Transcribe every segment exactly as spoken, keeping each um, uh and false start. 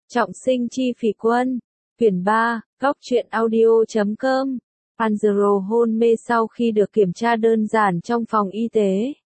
Trọng sinh chi phỉ quân. Quyển ba, góc truyện audio chấm com. Anzaro hôn mê sau khi được kiểm tra đơn giản trong phòng y tế.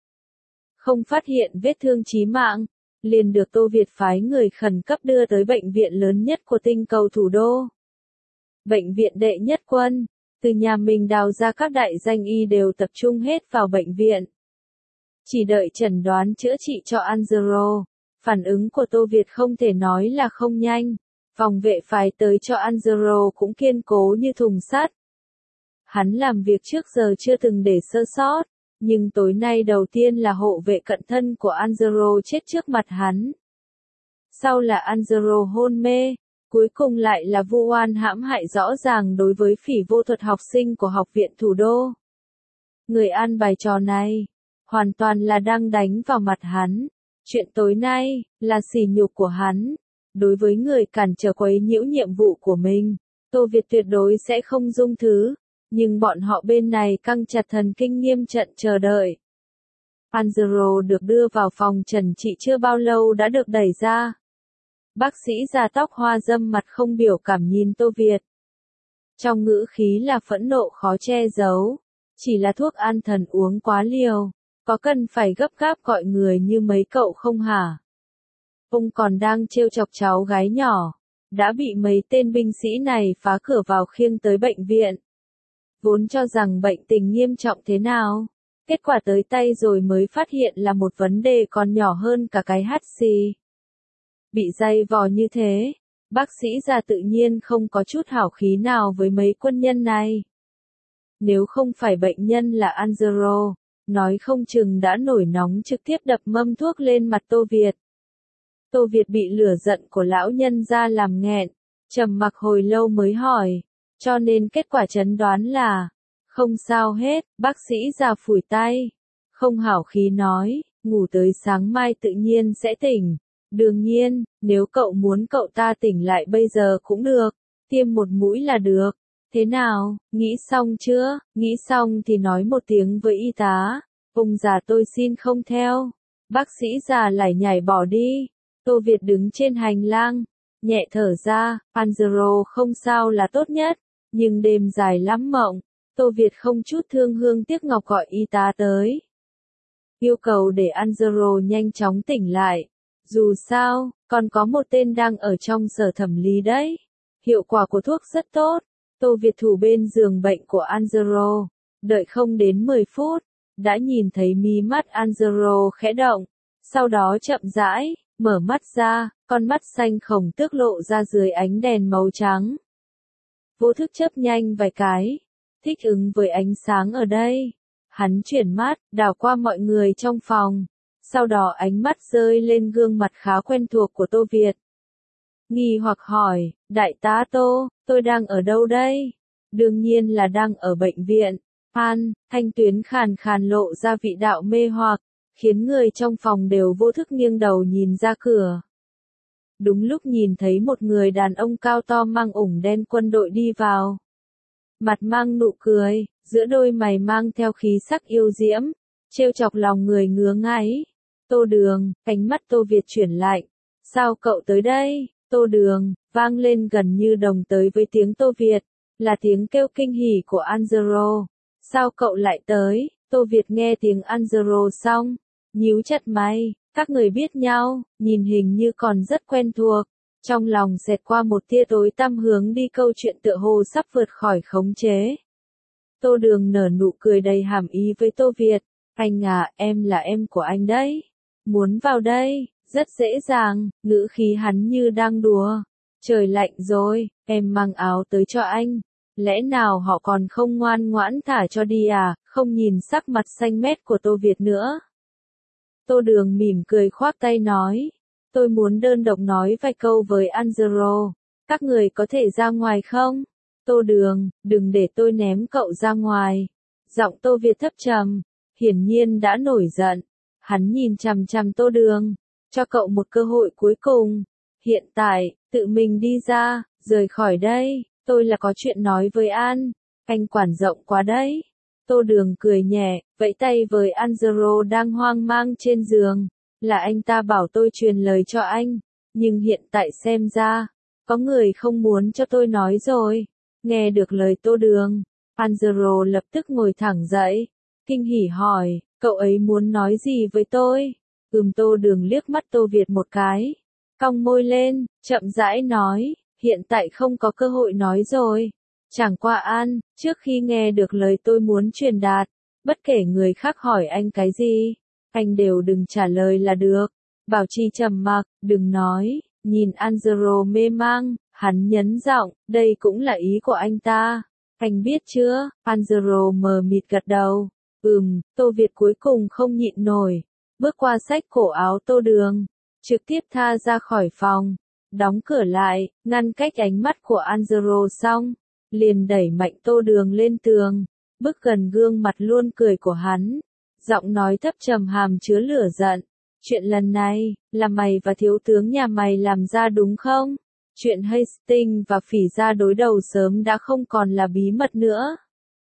Không phát hiện vết thương chí mạng, liền được Tô Việt phái người khẩn cấp đưa tới bệnh viện lớn nhất của tinh cầu thủ đô. Bệnh viện đệ nhất quân, từ nhà mình đào ra các đại danh y đều tập trung hết vào bệnh viện. Chỉ đợi chẩn đoán chữa trị cho Anzaro. Phản ứng của Tô Việt không thể nói là không nhanh, phòng vệ phái tới cho Anzaro cũng kiên cố như thùng sắt. Hắn làm việc trước giờ chưa từng để sơ sót, nhưng tối nay đầu tiên là hộ vệ cận thân của Anzaro chết trước mặt hắn. Sau là Anzaro hôn mê, cuối cùng lại là vu oan hãm hại rõ ràng đối với phỉ vô thuật học sinh của học viện thủ đô. Người an bài trò này, hoàn toàn là đang đánh vào mặt hắn. Chuyện tối nay, là sỉ nhục của hắn. Đối với người cản trở quấy nhiễu nhiệm vụ của mình, Tô Việt tuyệt đối sẽ không dung thứ. Nhưng bọn họ bên này căng chặt thần kinh nghiêm trận chờ đợi. Anzaro được đưa vào phòng trần trị chưa bao lâu đã được đẩy ra. Bác sĩ da tóc hoa râm mặt không biểu cảm nhìn Tô Việt. Trong ngữ khí là phẫn nộ khó che giấu. Chỉ là thuốc an thần uống quá liều. Có cần phải gấp gáp gọi người như mấy cậu không hả? Ông còn đang trêu chọc cháu gái nhỏ. Đã bị mấy tên binh sĩ này phá cửa vào khiêng tới bệnh viện. Vốn cho rằng bệnh tình nghiêm trọng thế nào. Kết quả tới tay rồi mới phát hiện là một vấn đề còn nhỏ hơn cả cái hắt xì. Bị dày vò như thế, bác sĩ già tự nhiên không có chút hảo khí nào với mấy quân nhân này. Nếu không phải bệnh nhân là Anzaro, nói không chừng đã nổi nóng trực tiếp đập mâm thuốc lên mặt Tô Việt. Tô Việt bị lửa giận của lão nhân ra làm nghẹn, trầm mặc hồi lâu mới hỏi, cho nên kết quả chẩn đoán là, không sao hết, bác sĩ già phủi tay, không hảo khí nói, ngủ tới sáng mai tự nhiên sẽ tỉnh. Đương nhiên, nếu cậu muốn cậu ta tỉnh lại bây giờ cũng được, tiêm một mũi là được. Thế nào, nghĩ xong chưa? Nghĩ xong thì nói một tiếng với y tá. Ông già tôi xin không theo. Bác sĩ già lại nhảy bỏ đi. Tô Việt đứng trên hành lang, nhẹ thở ra. Anzaro không sao là tốt nhất, nhưng đêm dài lắm mộng. Tô Việt không chút thương hương tiếc ngọc gọi y tá tới. Yêu cầu để Anzaro nhanh chóng tỉnh lại. Dù sao, còn có một tên đang ở trong sở thẩm lý đấy. Hiệu quả của thuốc rất tốt. Tô Việt thủ bên giường bệnh của Anzaro, đợi không đến mười phút, đã nhìn thấy mí mắt Anzaro khẽ động, sau đó chậm rãi, mở mắt ra, con mắt xanh khổng tước lộ ra dưới ánh đèn màu trắng. Vô thức chớp nhanh vài cái, thích ứng với ánh sáng ở đây. Hắn chuyển mắt, đảo qua mọi người trong phòng, sau đó ánh mắt rơi lên gương mặt khá quen thuộc của Tô Việt. Nghi hoặc hỏi, đại tá Tô, tôi đang ở đâu đây? Đương nhiên là đang ở bệnh viện. An, thanh tuyến khàn khàn lộ ra vị đạo mê hoặc, khiến người trong phòng đều vô thức nghiêng đầu nhìn ra cửa. Đúng lúc nhìn thấy một người đàn ông cao to mang ủng đen quân đội đi vào. Mặt mang nụ cười, giữa đôi mày mang theo khí sắc yêu diễm, trêu chọc lòng người ngứa ngáy. Tô Đường, ánh mắt Tô Việt chuyển lạnh. Sao cậu tới đây? Tô Đường, vang lên gần như đồng tới với tiếng Tô Việt, là tiếng kêu kinh hỉ của Anzaro. Sao cậu lại tới? Tô Việt nghe tiếng Anzaro xong, nhíu chặt mày, các người biết nhau, nhìn hình như còn rất quen thuộc. Trong lòng xẹt qua một tia tối tăm hướng đi câu chuyện tựa hồ sắp vượt khỏi khống chế. Tô Đường nở nụ cười đầy hàm ý với Tô Việt, anh à, em là em của anh đấy. Muốn vào đây? Rất dễ dàng, ngữ khí hắn như đang đùa. Trời lạnh rồi, em mang áo tới cho anh. Lẽ nào họ còn không ngoan ngoãn thả cho đi à, không nhìn sắc mặt xanh mét của Tô Việt nữa. Tô Đường mỉm cười khoác tay nói. Tôi muốn đơn độc nói vài câu với Anzaro. Các người có thể ra ngoài không? Tô Đường, đừng để tôi ném cậu ra ngoài. Giọng Tô Việt thấp trầm, hiển nhiên đã nổi giận. Hắn nhìn chằm chằm Tô Đường. Cho cậu một cơ hội cuối cùng. Hiện tại, tự mình đi ra, rời khỏi đây. Tôi là có chuyện nói với An. Anh quản rộng quá đấy. Tô Đường cười nhẹ, vẫy tay với Anzaro đang hoang mang trên giường. Là anh ta bảo tôi truyền lời cho anh. Nhưng hiện tại xem ra, có người không muốn cho tôi nói rồi. Nghe được lời Tô Đường, Angelo lập tức ngồi thẳng dậy, kinh hỉ hỏi, cậu ấy muốn nói gì với tôi? Ừm Tô Đường liếc mắt Tô Việt một cái, cong môi lên, chậm rãi nói, hiện tại không có cơ hội nói rồi. Chẳng qua An, trước khi nghe được lời tôi muốn truyền đạt, bất kể người khác hỏi anh cái gì, anh đều đừng trả lời là được. Bảo trì trầm mặc, đừng nói, nhìn Angelo mê mang, hắn nhấn giọng, đây cũng là ý của anh ta. Anh biết chưa? Angelo mờ mịt gật đầu. Ừm, Tô Việt cuối cùng không nhịn nổi, bước qua xách cổ áo Tô Đường, trực tiếp tha ra khỏi phòng, đóng cửa lại, ngăn cách ánh mắt của Angelo xong, liền đẩy mạnh Tô Đường lên tường, bước gần gương mặt luôn cười của hắn, giọng nói thấp trầm hàm chứa lửa giận. Chuyện lần này, là mày và thiếu tướng nhà mày làm ra đúng không? Chuyện Hastings và Phỉ gia đối đầu sớm đã không còn là bí mật nữa.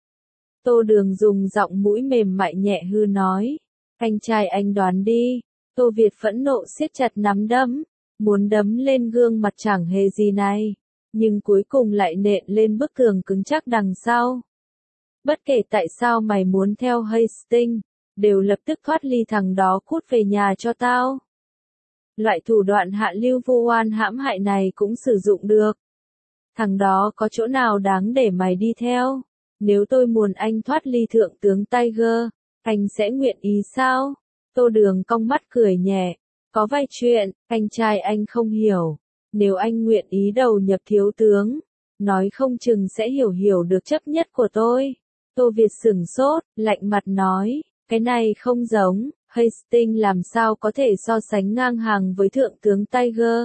Tô Đường dùng giọng mũi mềm mại nhẹ hư nói. Anh trai anh đoán đi. Tô Việt phẫn nộ siết chặt nắm đấm, muốn đấm lên gương mặt chẳng hề gì này, nhưng cuối cùng lại nện lên bức tường cứng chắc đằng sau. Bất kể tại sao mày muốn theo Hastings, đều lập tức thoát ly thằng đó cút về nhà cho tao. Loại thủ đoạn hạ lưu vô oan hãm hại này cũng sử dụng được. Thằng đó có chỗ nào đáng để mày đi theo? Nếu tôi muốn anh thoát ly thượng tướng Tiger, anh sẽ nguyện ý sao? Tô Đường cong mắt cười nhẹ. Có vài chuyện, anh trai anh không hiểu. Nếu anh nguyện ý đầu nhập thiếu tướng, nói không chừng sẽ hiểu hiểu được chấp nhất của tôi. Tô Việt sửng sốt, lạnh mặt nói, cái này không giống, Hastings làm sao có thể so sánh ngang hàng với thượng tướng Tiger.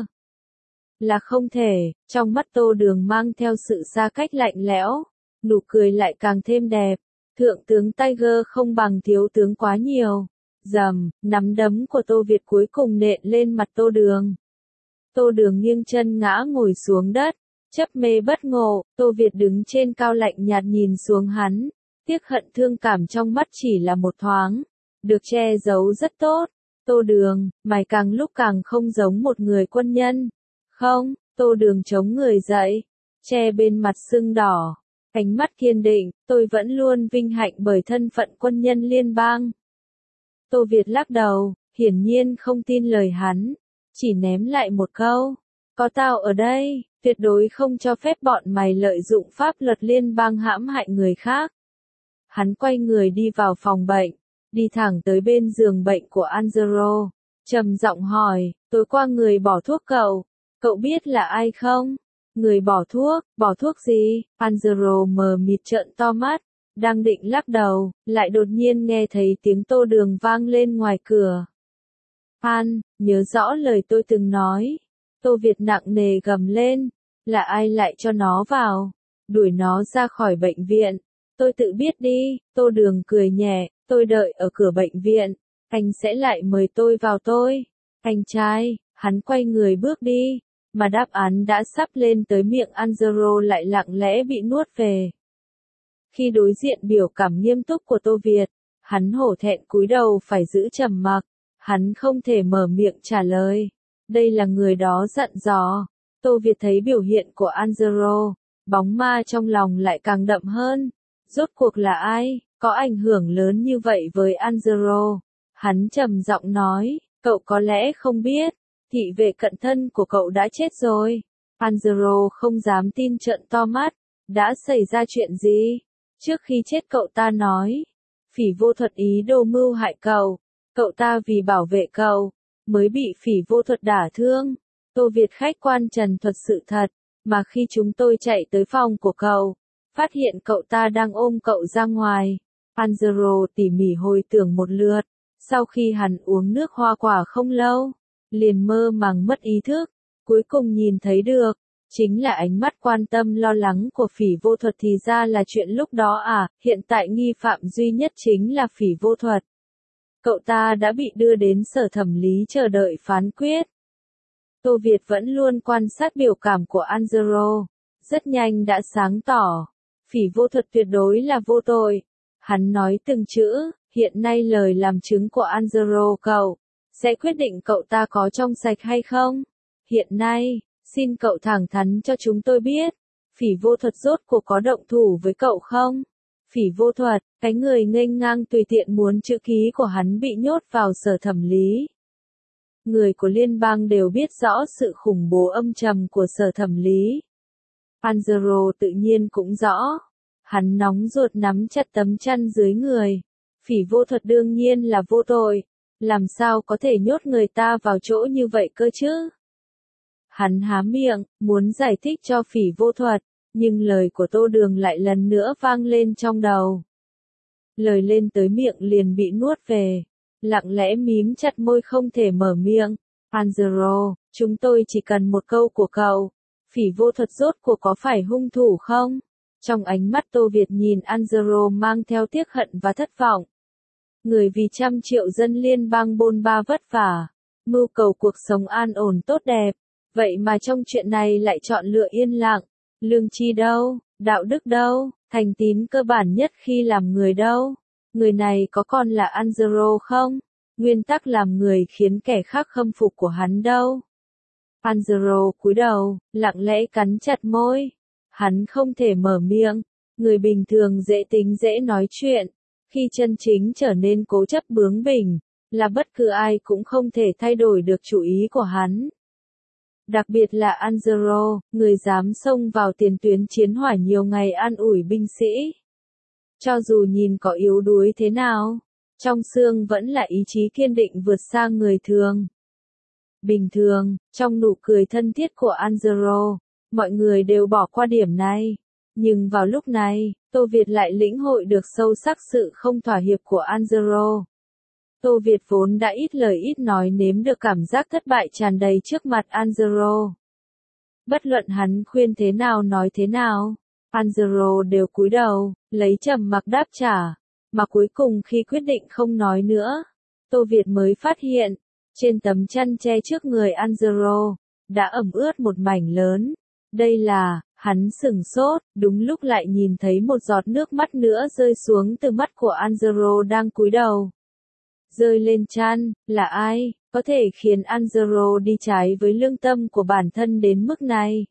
Là không thể, trong mắt Tô Đường mang theo sự xa cách lạnh lẽo, nụ cười lại càng thêm đẹp. Thượng tướng Tiger không bằng thiếu tướng quá nhiều. Dầm, nắm đấm của Tô Việt cuối cùng nện lên mặt Tô Đường. Tô Đường nghiêng chân ngã ngồi xuống đất, chấp mê bất ngộ. Tô Việt đứng trên cao lạnh nhạt nhìn xuống hắn, tiếc hận thương cảm trong mắt chỉ là một thoáng, được che giấu rất tốt. Tô Đường, mày càng lúc càng không giống một người quân nhân. Không, Tô Đường chống người dậy, che bên mặt sưng đỏ, ánh mắt kiên định, tôi vẫn luôn vinh hạnh bởi thân phận quân nhân liên bang. Tô Việt lắc đầu, hiển nhiên không tin lời hắn, chỉ ném lại một câu, có tao ở đây, tuyệt đối không cho phép bọn mày lợi dụng pháp luật liên bang hãm hại người khác. Hắn quay người đi vào phòng bệnh, đi thẳng tới bên giường bệnh của Angelo, trầm giọng hỏi, tối qua người bỏ thuốc cậu, cậu biết là ai không? Người bỏ thuốc, bỏ thuốc gì? Angelo mờ mịt trợn to mắt, đang định lắc đầu, lại đột nhiên nghe thấy tiếng Tô Đường vang lên ngoài cửa. An, nhớ rõ lời tôi từng nói. Tô Việt nặng nề gầm lên, là ai lại cho nó vào? Đuổi nó ra khỏi bệnh viện. Tôi tự biết đi. Tô Đường cười nhẹ, tôi đợi ở cửa bệnh viện, anh sẽ lại mời tôi vào tôi. Anh trai, hắn quay người bước đi, mà đáp án đã sắp lên tới miệng Angelo lại lặng lẽ bị nuốt về. Khi đối diện biểu cảm nghiêm túc của Tô Việt, hắn hổ thẹn cúi đầu phải giữ trầm mặc, hắn không thể mở miệng trả lời. Đây là người đó dặn dò. Tô Việt thấy biểu hiện của Angelo, bóng ma trong lòng lại càng đậm hơn. Rốt cuộc là ai, có ảnh hưởng lớn như vậy với Angelo? Hắn trầm giọng nói, cậu có lẽ không biết, thị vệ cận thân của cậu đã chết rồi. Angelo không dám tin trợn to mắt, đã xảy ra chuyện gì? Trước khi chết cậu ta nói, Phỉ Vô Thuật ý đồ mưu hại cậu, cậu ta vì bảo vệ cậu, mới bị Phỉ Vô Thuật đả thương. Tô Việt khách quan trần thuật sự thật, mà khi chúng tôi chạy tới phòng của cậu, phát hiện cậu ta đang ôm cậu ra ngoài. Angelo tỉ mỉ hồi tưởng một lượt, sau khi hắn uống nước hoa quả không lâu, liền mơ màng mất ý thức, cuối cùng nhìn thấy được, chính là ánh mắt quan tâm lo lắng của Phỉ Vô Thuật. Thì ra là chuyện lúc đó à, hiện tại nghi phạm duy nhất chính là Phỉ Vô Thuật. Cậu ta đã bị đưa đến sở thẩm lý chờ đợi phán quyết. Tô Việt vẫn luôn quan sát biểu cảm của Angelo, rất nhanh đã sáng tỏ, Phỉ Vô Thuật tuyệt đối là vô tội. Hắn nói từng chữ, hiện nay lời làm chứng của Angelo cậu, sẽ quyết định cậu ta có trong sạch hay không. Hiện nay, xin cậu thẳng thắn cho chúng tôi biết, Phỉ Vô Thuật rốt cuộc có động thủ với cậu không? Phỉ Vô Thuật, cái người nghênh ngang tùy tiện muốn chữ ký của hắn bị nhốt vào sở thẩm lý. Người của liên bang đều biết rõ sự khủng bố âm trầm của sở thẩm lý. Panzero tự nhiên cũng rõ. Hắn nóng ruột nắm chặt tấm chăn dưới người. Phỉ Vô Thuật đương nhiên là vô tội. Làm sao có thể nhốt người ta vào chỗ như vậy cơ chứ? Hắn há miệng, muốn giải thích cho Phỉ Vô Thuật, nhưng lời của Tô Đường lại lần nữa vang lên trong đầu. Lời lên tới miệng liền bị nuốt về, lặng lẽ mím chặt môi không thể mở miệng. Panzero, chúng tôi chỉ cần một câu của cậu. Phỉ Vô Thuật rốt cuộc có phải hung thủ không? Trong ánh mắt Tô Việt nhìn Panzero mang theo tiếc hận và thất vọng. Người vì trăm triệu dân liên bang bôn ba vất vả, mưu cầu cuộc sống an ổn tốt đẹp, vậy mà trong chuyện này lại chọn lựa yên lặng. Lương tri đâu, đạo đức đâu, thành tín cơ bản nhất khi làm người đâu? Người này có còn là Panzero không? Nguyên tắc làm người khiến kẻ khác khâm phục của hắn đâu? Panzero cúi đầu, lặng lẽ cắn chặt môi. Hắn không thể mở miệng. Người bình thường dễ tính dễ nói chuyện. Khi chân chính trở nên cố chấp bướng bỉnh, là bất cứ ai cũng không thể thay đổi được chủ ý của hắn. Đặc biệt là Panzero, người dám xông vào tiền tuyến chiến hỏa nhiều ngày an ủi binh sĩ. Cho dù nhìn có yếu đuối thế nào, trong xương vẫn là ý chí kiên định vượt xa người thường. Bình thường, trong nụ cười thân thiết của Panzero, mọi người đều bỏ qua điểm này. Nhưng vào lúc này, Tô Việt lại lĩnh hội được sâu sắc sự không thỏa hiệp của Panzero. Tô Việt vốn đã ít lời ít nói nếm được cảm giác thất bại tràn đầy trước mặt Panzero. Bất luận hắn khuyên thế nào nói thế nào, Panzero đều cúi đầu, lấy trầm mặc đáp trả. Mà cuối cùng khi quyết định không nói nữa, Tô Việt mới phát hiện, trên tấm chăn che trước người Panzero, đã ẩm ướt một mảnh lớn. Đây là, hắn sửng sốt, đúng lúc lại nhìn thấy một giọt nước mắt nữa rơi xuống từ mắt của Panzero đang cúi đầu. Rơi lên chăn, là ai, có thể khiến Panzero đi trái với lương tâm của bản thân đến mức này?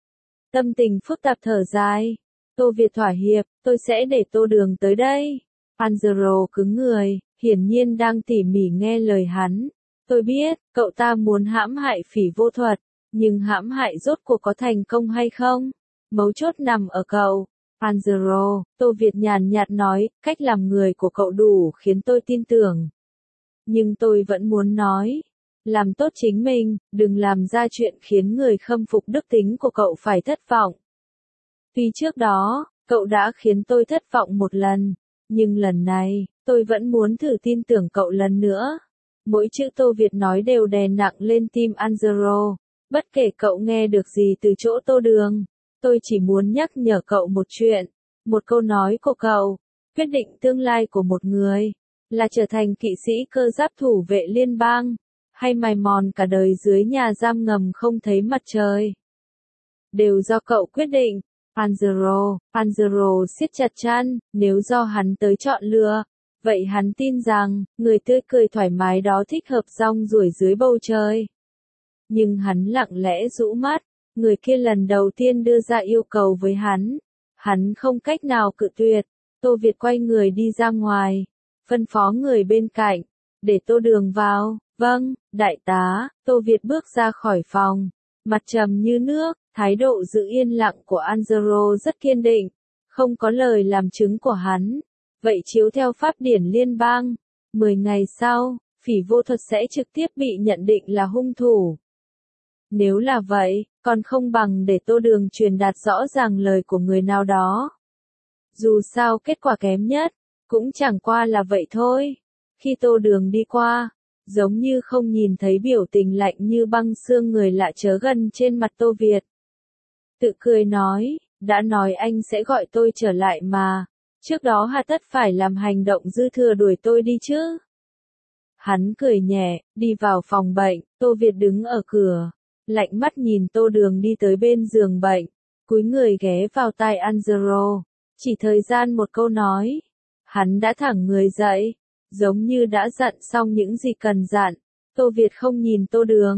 Tâm tình phức tạp thở dài. Tô Việt thỏa hiệp, tôi sẽ để Tô Đường tới đây. Panzero cứng người, hiển nhiên đang tỉ mỉ nghe lời hắn. Tôi biết, cậu ta muốn hãm hại Phỉ Vô Thuật, nhưng hãm hại rốt cuộc có thành công hay không? Mấu chốt nằm ở cậu. Panzero, Tô Việt nhàn nhạt nói, cách làm người của cậu đủ khiến tôi tin tưởng. Nhưng tôi vẫn muốn nói, làm tốt chính mình, đừng làm ra chuyện khiến người khâm phục đức tính của cậu phải thất vọng. Tuy trước đó, cậu đã khiến tôi thất vọng một lần, nhưng lần này, tôi vẫn muốn thử tin tưởng cậu lần nữa. Mỗi chữ Tô Việt nói đều đè nặng lên tim Panzero, bất kể cậu nghe được gì từ chỗ Tô Đường. Tôi chỉ muốn nhắc nhở cậu một chuyện, một câu nói của cậu, quyết định tương lai của một người, là trở thành kỵ sĩ cơ giáp thủ vệ liên bang, hay mài mòn cả đời dưới nhà giam ngầm không thấy mặt trời. Đều do cậu quyết định. Panzero, Panzero siết chặt chăn, nếu do hắn tới chọn lựa, vậy hắn tin rằng, người tươi cười thoải mái đó thích hợp rong ruổi dưới bầu trời. Nhưng hắn lặng lẽ rũ mắt, người kia lần đầu tiên đưa ra yêu cầu với hắn. Hắn không cách nào cự tuyệt. Tô Việt quay người đi ra ngoài, phân phó người bên cạnh, để Tô Đường vào. Vâng, đại tá. Tô Việt bước ra khỏi phòng, mặt trầm như nước, thái độ giữ yên lặng của Panzero rất kiên định, không có lời làm chứng của hắn. Vậy chiếu theo pháp điển liên bang, mười ngày sau, Phỉ Vô Thuật sẽ trực tiếp bị nhận định là hung thủ. Nếu là vậy, còn không bằng để Tô Đường truyền đạt rõ ràng lời của người nào đó. Dù sao kết quả kém nhất, cũng chẳng qua là vậy thôi. Khi Tô Đường đi qua, giống như không nhìn thấy biểu tình lạnh như băng xương người lạ chớ gần trên mặt Tô Việt. Tự cười nói, đã nói anh sẽ gọi tôi trở lại mà, trước đó hà tất phải làm hành động dư thừa đuổi tôi đi chứ. Hắn cười nhẹ, đi vào phòng bệnh, Tô Việt đứng ở cửa, lạnh mắt nhìn Tô Đường đi tới bên giường bệnh, cúi người ghé vào tai Panzero, chỉ thời gian một câu nói, hắn đã thẳng người dậy, giống như đã dặn xong những gì cần dặn. Tô Việt không nhìn Tô Đường,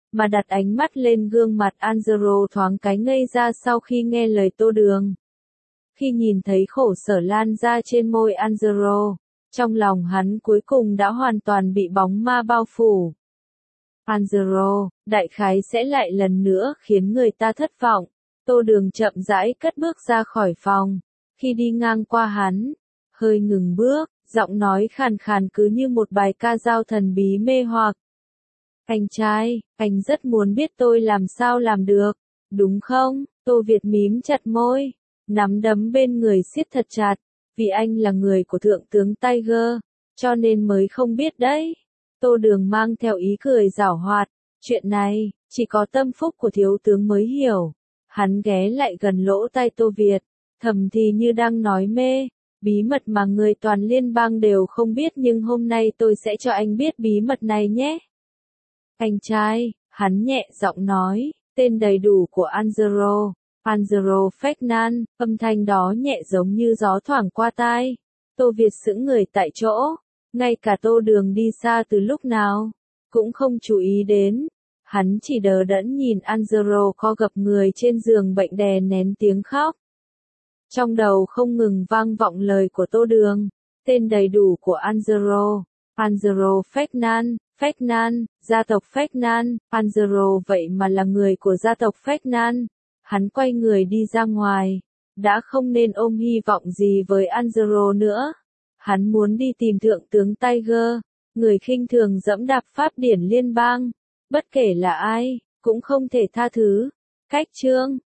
mà đặt ánh mắt lên gương mặt Angelo thoáng cái ngây ra sau khi nghe lời Tô Đường. Khi nhìn thấy khổ sở lan ra trên môi Angelo, trong lòng hắn cuối cùng đã hoàn toàn bị bóng ma bao phủ. Angelo, đại khái sẽ lại lần nữa khiến người ta thất vọng. Tô Đường chậm rãi cất bước ra khỏi phòng. Khi đi ngang qua hắn, hơi ngừng bước, giọng nói khàn khàn cứ như một bài ca dao thần bí mê hoặc. Anh trai, anh rất muốn biết tôi làm sao làm được, đúng không? Tô Việt mím chặt môi, nắm đấm bên người siết thật chặt, vì anh là người của Thượng tướng Tiger, cho nên mới không biết đấy. Tô Đường mang theo ý cười giảo hoạt, chuyện này, chỉ có tâm phúc của thiếu tướng mới hiểu. Hắn ghé lại gần lỗ tai Tô Việt, thầm thì như đang nói mê, bí mật mà người toàn liên bang đều không biết nhưng hôm nay tôi sẽ cho anh biết bí mật này nhé. Anh trai, hắn nhẹ giọng nói, tên đầy đủ của Angelo, Angelo Ferdinand, âm thanh đó nhẹ giống như gió thoảng qua tai. Tô Việt sững người tại chỗ, ngay cả Tô Đường đi xa từ lúc nào, cũng không chú ý đến. Hắn chỉ đờ đẫn nhìn Angelo co gập người trên giường bệnh đè nén tiếng khóc. Trong đầu không ngừng vang vọng lời của Tô Đường, tên đầy đủ của Angelo, Angelo Ferdinand, Ferdinand, gia tộc Ferdinand, Angelo vậy mà là người của gia tộc Ferdinand. Hắn quay người đi ra ngoài, đã không nên ôm hy vọng gì với Angelo nữa. Hắn muốn đi tìm Thượng tướng Tiger, người khinh thường dẫm đạp pháp điển liên bang. Bất kể là ai, cũng không thể tha thứ. Cách chương